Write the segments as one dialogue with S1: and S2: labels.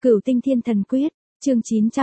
S1: Cửu Tinh Thiên Thần Quyết, chương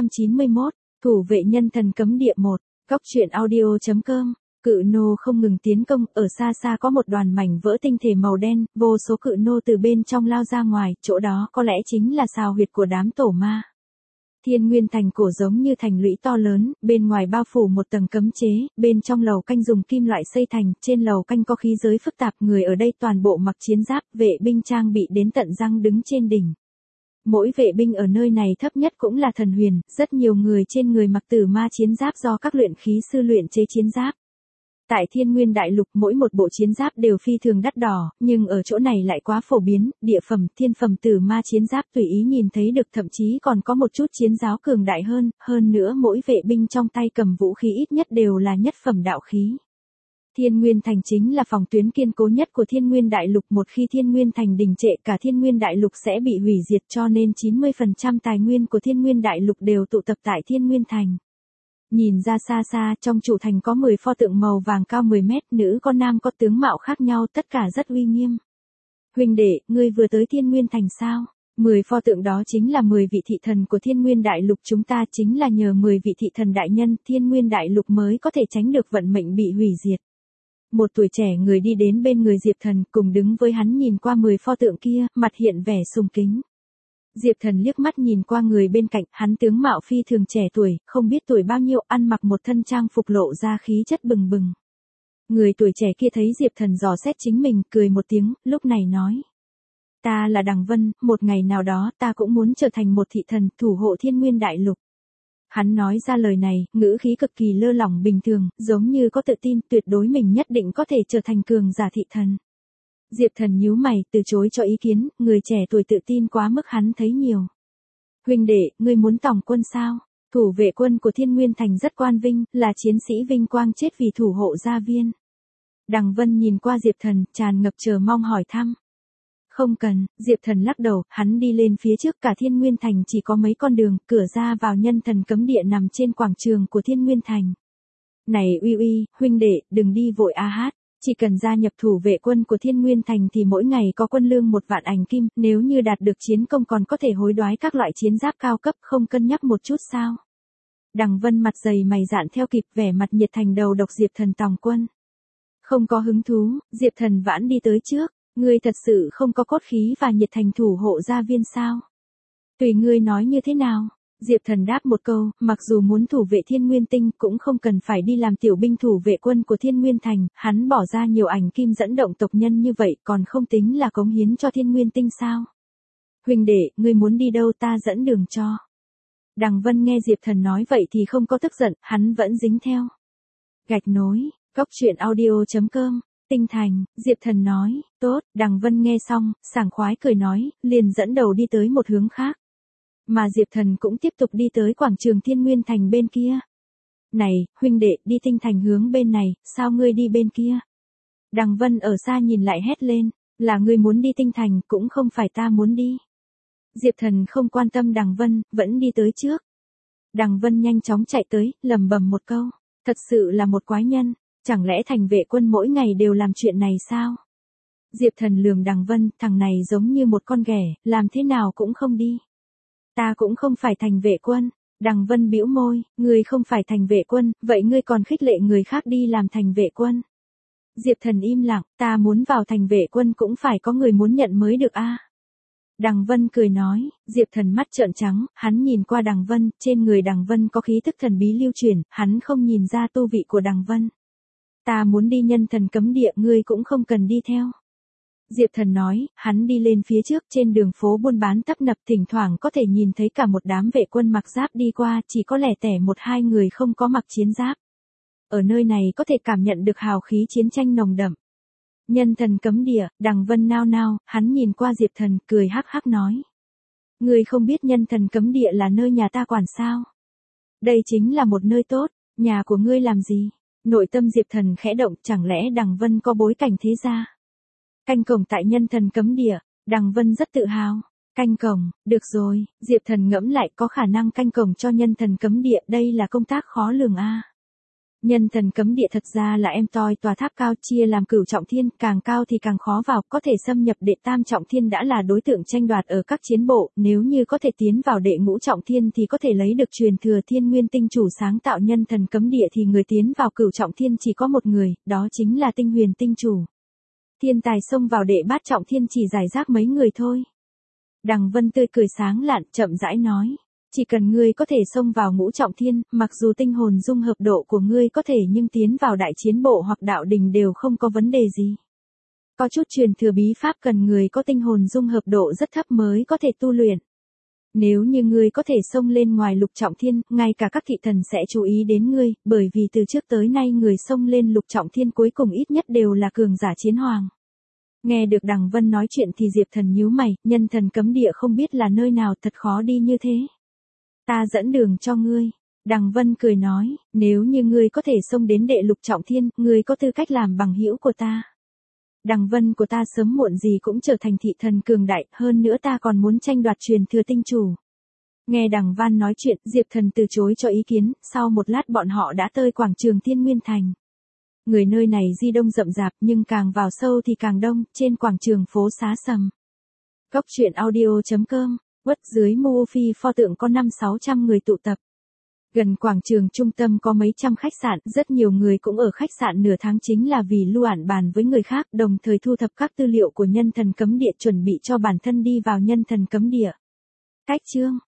S1: 991, Thủ vệ nhân thần cấm địa 1, Góc truyện audio.com. Cự nô không ngừng tiến công, ở xa xa có một đoàn mảnh vỡ tinh thể màu đen, vô số cự nô từ bên trong lao ra ngoài, chỗ đó có lẽ chính là xào huyệt của đám tổ ma. Thiên Nguyên Thành cổ giống như thành lũy to lớn, bên ngoài bao phủ một tầng cấm chế, bên trong lầu canh dùng kim loại xây thành, trên lầu canh có khí giới phức tạp, người ở đây toàn bộ mặc chiến giáp, vệ binh trang bị đến tận răng đứng trên đỉnh. Mỗi vệ binh ở nơi này thấp nhất cũng là thần huyền, rất nhiều người trên người mặc tử ma chiến giáp do các luyện khí sư luyện chế chiến giáp. Tại Thiên Nguyên Đại Lục mỗi một bộ chiến giáp đều phi thường đắt đỏ, nhưng ở chỗ này lại quá phổ biến, địa phẩm, thiên phẩm tử ma chiến giáp tùy ý nhìn thấy được, thậm chí còn có một chút chiến giáo cường đại hơn nữa mỗi vệ binh trong tay cầm vũ khí ít nhất đều là nhất phẩm đạo khí. Thiên Nguyên Thành chính là phòng tuyến kiên cố nhất của Thiên Nguyên Đại Lục, một khi Thiên Nguyên Thành đình trệ cả Thiên Nguyên Đại Lục sẽ bị hủy diệt, cho nên 90% tài nguyên của Thiên Nguyên Đại Lục đều tụ tập tại Thiên Nguyên Thành. Nhìn ra xa xa, trong chủ thành có 10 pho tượng màu vàng cao 10 mét, nữ con nam có tướng mạo khác nhau, tất cả rất uy nghiêm. Huynh đệ, ngươi vừa tới Thiên Nguyên Thành sao? 10 pho tượng đó chính là 10 vị thị thần của Thiên Nguyên Đại Lục, chúng ta chính là nhờ 10 vị thị thần đại nhân, Thiên Nguyên Đại Lục mới có thể tránh được vận mệnh bị hủy diệt. Một tuổi trẻ người đi đến bên người Diệp Thần, cùng đứng với hắn nhìn qua 10 pho tượng kia, mặt hiện vẻ sùng kính. Diệp Thần liếc mắt nhìn qua người bên cạnh, hắn tướng mạo phi thường trẻ tuổi, không biết tuổi bao nhiêu, ăn mặc một thân trang phục lộ ra khí chất bừng bừng. Người tuổi trẻ kia thấy Diệp Thần dò xét chính mình, cười một tiếng, lúc này nói. Ta là Đằng Vân, một ngày nào đó ta cũng muốn trở thành một thị thần, thủ hộ Thiên Nguyên Đại Lục. Hắn nói ra lời này, ngữ khí cực kỳ lơ lỏng bình thường, giống như có tự tin, tuyệt đối mình nhất định có thể trở thành cường giả thị thần. Diệp Thần nhíu mày, từ chối cho ý kiến, người trẻ tuổi tự tin quá mức hắn thấy nhiều. Huynh đệ, ngươi muốn tòng quân sao? Thủ vệ quân của Thiên Nguyên Thành rất quan vinh, là chiến sĩ vinh quang chết vì thủ hộ gia viên. Đằng Vân nhìn qua Diệp Thần, tràn ngập chờ mong hỏi thăm. Không cần, Diệp Thần lắc đầu, hắn đi lên phía trước, cả Thiên Nguyên Thành chỉ có mấy con đường, cửa ra vào nhân thần cấm địa nằm trên quảng trường của Thiên Nguyên Thành. Này uy uy, huynh đệ, đừng đi vội a hát. Chỉ cần gia nhập thủ vệ quân của Thiên Nguyên Thành thì mỗi ngày có quân lương 1 vạn ảnh kim, nếu như đạt được chiến công còn có thể hối đoái các loại chiến giáp cao cấp, không cân nhắc một chút sao? Đằng Vân mặt dày mày dạn theo kịp, vẻ mặt nhiệt thành đầu độc Diệp Thần tòng quân. Không có hứng thú, Diệp Thần vãn đi tới trước, ngươi thật sự không có cốt khí và nhiệt thành thủ hộ gia viên sao? Tùy ngươi nói như thế nào? Diệp Thần đáp một câu, mặc dù muốn thủ vệ Thiên Nguyên Tinh cũng không cần phải đi làm tiểu binh thủ vệ quân của Thiên Nguyên Thành, hắn bỏ ra nhiều ảnh kim dẫn động tộc nhân như vậy còn không tính là cống hiến cho Thiên Nguyên Tinh sao? Huynh đệ, ngươi muốn đi đâu ta dẫn đường cho. Đằng Vân nghe Diệp Thần nói vậy thì không có tức giận, hắn vẫn dính theo. Gạch nối, Góc truyện audio.com, Tinh Thành, Diệp Thần nói, tốt, Đằng Vân nghe xong, sảng khoái cười nói, liền dẫn đầu đi tới một hướng khác. Mà Diệp Thần cũng tiếp tục đi tới quảng trường Thiên Nguyên Thành bên kia. Này, huynh đệ, đi Tinh Thành hướng bên này, sao ngươi đi bên kia? Đằng Vân ở xa nhìn lại hét lên, là ngươi muốn đi Tinh Thành, cũng không phải ta muốn đi. Diệp Thần không quan tâm Đằng Vân, vẫn đi tới trước. Đằng Vân nhanh chóng chạy tới, lẩm bẩm một câu, thật sự là một quái nhân, chẳng lẽ thành vệ quân mỗi ngày đều làm chuyện này sao? Diệp Thần lườm Đằng Vân, thằng này giống như một con ghẻ, làm thế nào cũng không đi. Ta cũng không phải thành vệ quân. Đằng Vân bĩu môi, ngươi không phải thành vệ quân, vậy ngươi còn khích lệ người khác đi làm thành vệ quân. Diệp Thần im lặng, ta muốn vào thành vệ quân cũng phải có người muốn nhận mới được a. Đằng Vân cười nói, Diệp Thần mắt trợn trắng, hắn nhìn qua Đằng Vân, trên người Đằng Vân có khí tức thần bí lưu chuyển, hắn không nhìn ra tu vị của Đằng Vân. Ta muốn đi nhân thần cấm địa, ngươi cũng không cần đi theo. Diệp Thần nói, hắn đi lên phía trước, trên đường phố buôn bán tấp nập, thỉnh thoảng có thể nhìn thấy cả một đám vệ quân mặc giáp đi qua, chỉ có lẻ tẻ 1-2 người không có mặc chiến giáp. Ở nơi này có thể cảm nhận được hào khí chiến tranh nồng đậm. Nhân thần cấm địa, Đằng Vân nao nao, hắn nhìn qua Diệp Thần, cười hắc hắc nói. Ngươi không biết nhân thần cấm địa là nơi nhà ta quản sao? Đây chính là một nơi tốt, nhà của ngươi làm gì? Nội tâm Diệp Thần khẽ động, chẳng lẽ Đằng Vân có bối cảnh thế gia? Canh cổng tại nhân thần cấm địa, Đằng Vân rất tự hào. Canh cổng, được rồi, Diệp Thần ngẫm lại, có khả năng canh cổng cho nhân thần cấm địa, đây là công tác khó lường a. Nhân thần cấm địa thật ra là em toi tòa tháp cao chia làm cửu trọng thiên, càng cao thì càng khó vào, có thể xâm nhập đệ tam trọng thiên đã là đối tượng tranh đoạt ở các chiến bộ, nếu như có thể tiến vào đệ ngũ trọng thiên thì có thể lấy được truyền thừa thiên nguyên tinh chủ sáng tạo nhân thần cấm địa thì người tiến vào cửu trọng thiên chỉ có một người, đó chính là tinh huyền tinh chủ. Thiên tài xông vào đệ bát trọng thiên chỉ giải rác mấy người thôi. Đằng Vân tươi cười sáng lạn, chậm rãi nói. Chỉ cần ngươi có thể xông vào ngũ trọng thiên, mặc dù tinh hồn dung hợp độ của ngươi có thể nhưng tiến vào đại chiến bộ hoặc đạo đình đều không có vấn đề gì. Có chút truyền thừa bí pháp cần người có tinh hồn dung hợp độ rất thấp mới có thể tu luyện. Nếu như ngươi có thể xông lên ngoài lục trọng thiên, ngay cả các thị thần sẽ chú ý đến ngươi, bởi vì từ trước tới nay người xông lên lục trọng thiên cuối cùng ít nhất đều là cường giả chiến hoàng. Nghe được Đằng Vân nói chuyện thì Diệp Thần nhíu mày, nhân thần cấm địa không biết là nơi nào, thật khó đi như thế. Ta dẫn đường cho ngươi. Đằng Vân cười nói, nếu như ngươi có thể xông đến đệ lục trọng thiên, ngươi có tư cách làm bằng hữu của ta. Đằng Vân của ta sớm muộn gì cũng trở thành thị thần cường đại, hơn nữa ta còn muốn tranh đoạt truyền thừa tinh chủ. Nghe Đằng Văn nói chuyện, Diệp Thần từ chối cho ý kiến, sau một lát bọn họ đã tới quảng trường Thiên Nguyên Thành. Người nơi này di đông rậm rạp nhưng càng vào sâu thì càng đông, trên quảng trường phố xá sầm. Cốc truyện audio.com, quất dưới Mu Phi pho tượng có 500-600 người tụ tập. Gần quảng trường trung tâm có mấy trăm khách sạn, rất nhiều người cũng ở khách sạn nửa tháng chính là vì lưu ản bàn với người khác, đồng thời thu thập các tư liệu của nhân thần cấm địa chuẩn bị cho bản thân đi vào nhân thần cấm địa. Cách chương